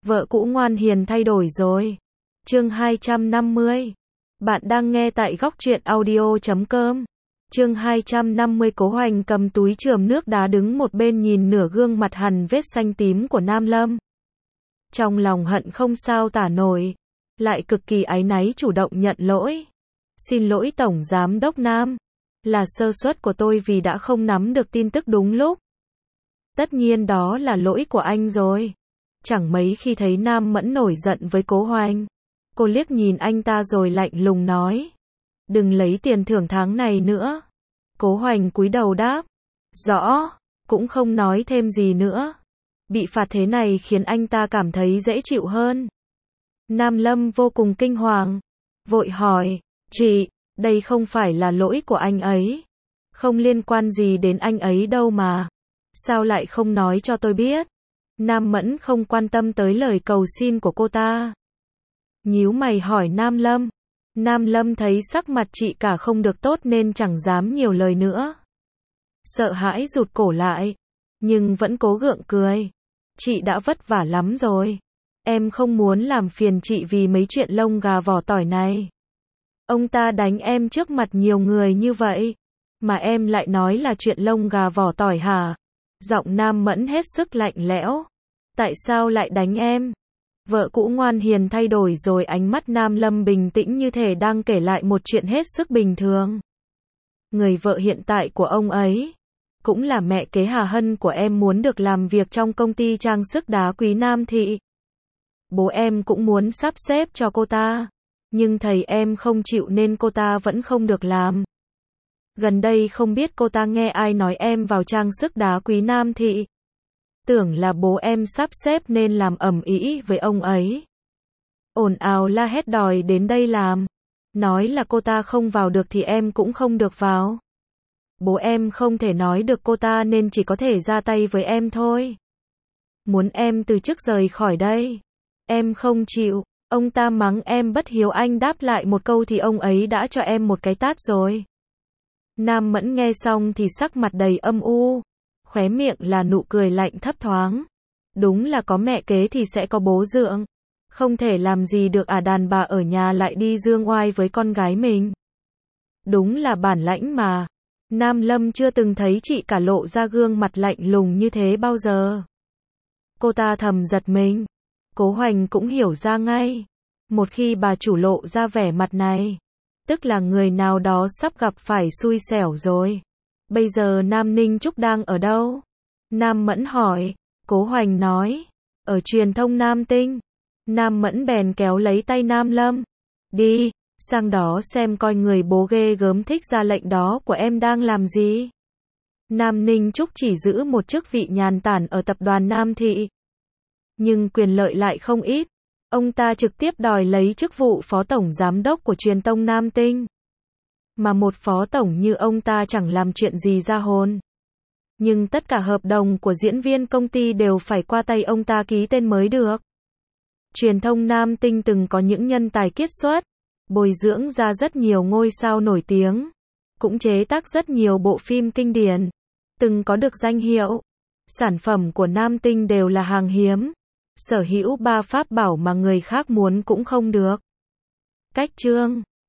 Vợ cũ ngoan hiền thay đổi rồi. Chương 250. Bạn đang nghe tại góc truyện audio.com. Chương 250. Cố Hoành cầm túi chườm nước đá đứng một bên nhìn nửa gương mặt hằn vết xanh tím của Nam Lâm. Trong lòng hận không sao tả nổi, lại cực kỳ áy náy chủ động nhận lỗi. Xin lỗi Tổng Giám đốc Nam, là sơ suất của tôi vì đã không nắm được tin tức đúng lúc. Tất nhiên đó là lỗi của anh rồi. Chẳng mấy khi thấy Nam Mẫn nổi giận với Cố Hoành. Cô liếc nhìn anh ta rồi lạnh lùng nói. Đừng lấy tiền thưởng tháng này nữa. Cố Hoành cúi đầu đáp. Rõ, cũng không nói thêm gì nữa. Bị phạt thế này khiến anh ta cảm thấy dễ chịu hơn. Nam Lâm vô cùng kinh hoàng. Vội hỏi, chị, đây không phải là lỗi của anh ấy. Không liên quan gì đến anh ấy đâu mà. Sao lại không nói cho tôi biết? Nam Mẫn không quan tâm tới lời cầu xin của cô ta. Nhíu mày hỏi Nam Lâm. Nam Lâm thấy sắc mặt chị cả không được tốt nên chẳng dám nhiều lời nữa. Sợ hãi rụt cổ lại, nhưng vẫn cố gượng cười. Chị đã vất vả lắm rồi. Em không muốn làm phiền chị vì mấy chuyện lông gà vỏ tỏi này. Ông ta đánh em trước mặt nhiều người như vậy, mà em lại nói là chuyện lông gà vỏ tỏi hả? Giọng Nam Mẫn hết sức lạnh lẽo. Tại sao lại đánh em? Vợ cũ ngoan hiền thay đổi rồi, ánh mắt Nam Lâm bình tĩnh như thể đang kể lại một chuyện hết sức bình thường. Người vợ hiện tại của ông ấy, cũng là mẹ kế Hà Hân của em muốn được làm việc trong công ty trang sức đá quý Nam Thị. Bố em cũng muốn sắp xếp cho cô ta, nhưng thầy em không chịu nên cô ta vẫn không được làm. Gần đây không biết cô ta nghe ai nói em vào trang sức đá quý Nam Thị. Tưởng là bố em sắp xếp nên làm ầm ĩ với ông ấy. Ồn ào la hét đòi đến đây làm. Nói là cô ta không vào được thì em cũng không được vào. Bố em không thể nói được cô ta nên chỉ có thể ra tay với em thôi. Muốn em từ chức rời khỏi đây. Em không chịu. Ông ta mắng em bất hiếu, anh đáp lại một câu thì ông ấy đã cho em một cái tát rồi. Nam Mẫn nghe xong thì sắc mặt đầy âm u. Khóe miệng là nụ cười lạnh thấp thoáng. Đúng là có mẹ kế thì sẽ có bố dượng. Không thể làm gì được đàn bà ở nhà lại đi dương oai với con gái mình. Đúng là bản lãnh mà. Nam Lâm chưa từng thấy chị cả lộ ra gương mặt lạnh lùng như thế bao giờ. Cô ta thầm giật mình. Cố Hoành cũng hiểu ra ngay. Một khi bà chủ lộ ra vẻ mặt này, tức là người nào đó sắp gặp phải xui xẻo rồi. Bây giờ Nam Ninh Trúc đang ở đâu? Nam Mẫn hỏi. Cố Hoành nói, ở truyền thông Nam Tinh. Nam Mẫn bèn kéo lấy tay Nam Lâm. Đi, sang đó xem coi người bố ghê gớm thích ra lệnh đó của em đang làm gì. Nam Ninh Trúc chỉ giữ một chức vị nhàn tản ở tập đoàn Nam Thị, nhưng quyền lợi lại không ít. Ông ta trực tiếp đòi lấy chức vụ phó tổng giám đốc của truyền thông Nam Tinh. Mà một phó tổng như ông ta chẳng làm chuyện gì ra hồn. Nhưng tất cả hợp đồng của diễn viên công ty đều phải qua tay ông ta ký tên mới được. Truyền thông Nam Tinh từng có những nhân tài kiệt xuất, bồi dưỡng ra rất nhiều ngôi sao nổi tiếng, cũng chế tác rất nhiều bộ phim kinh điển, từng có được danh hiệu. Sản phẩm của Nam Tinh đều là hàng hiếm, sở hữu 3 pháp bảo mà người khác muốn cũng không được. Cách chương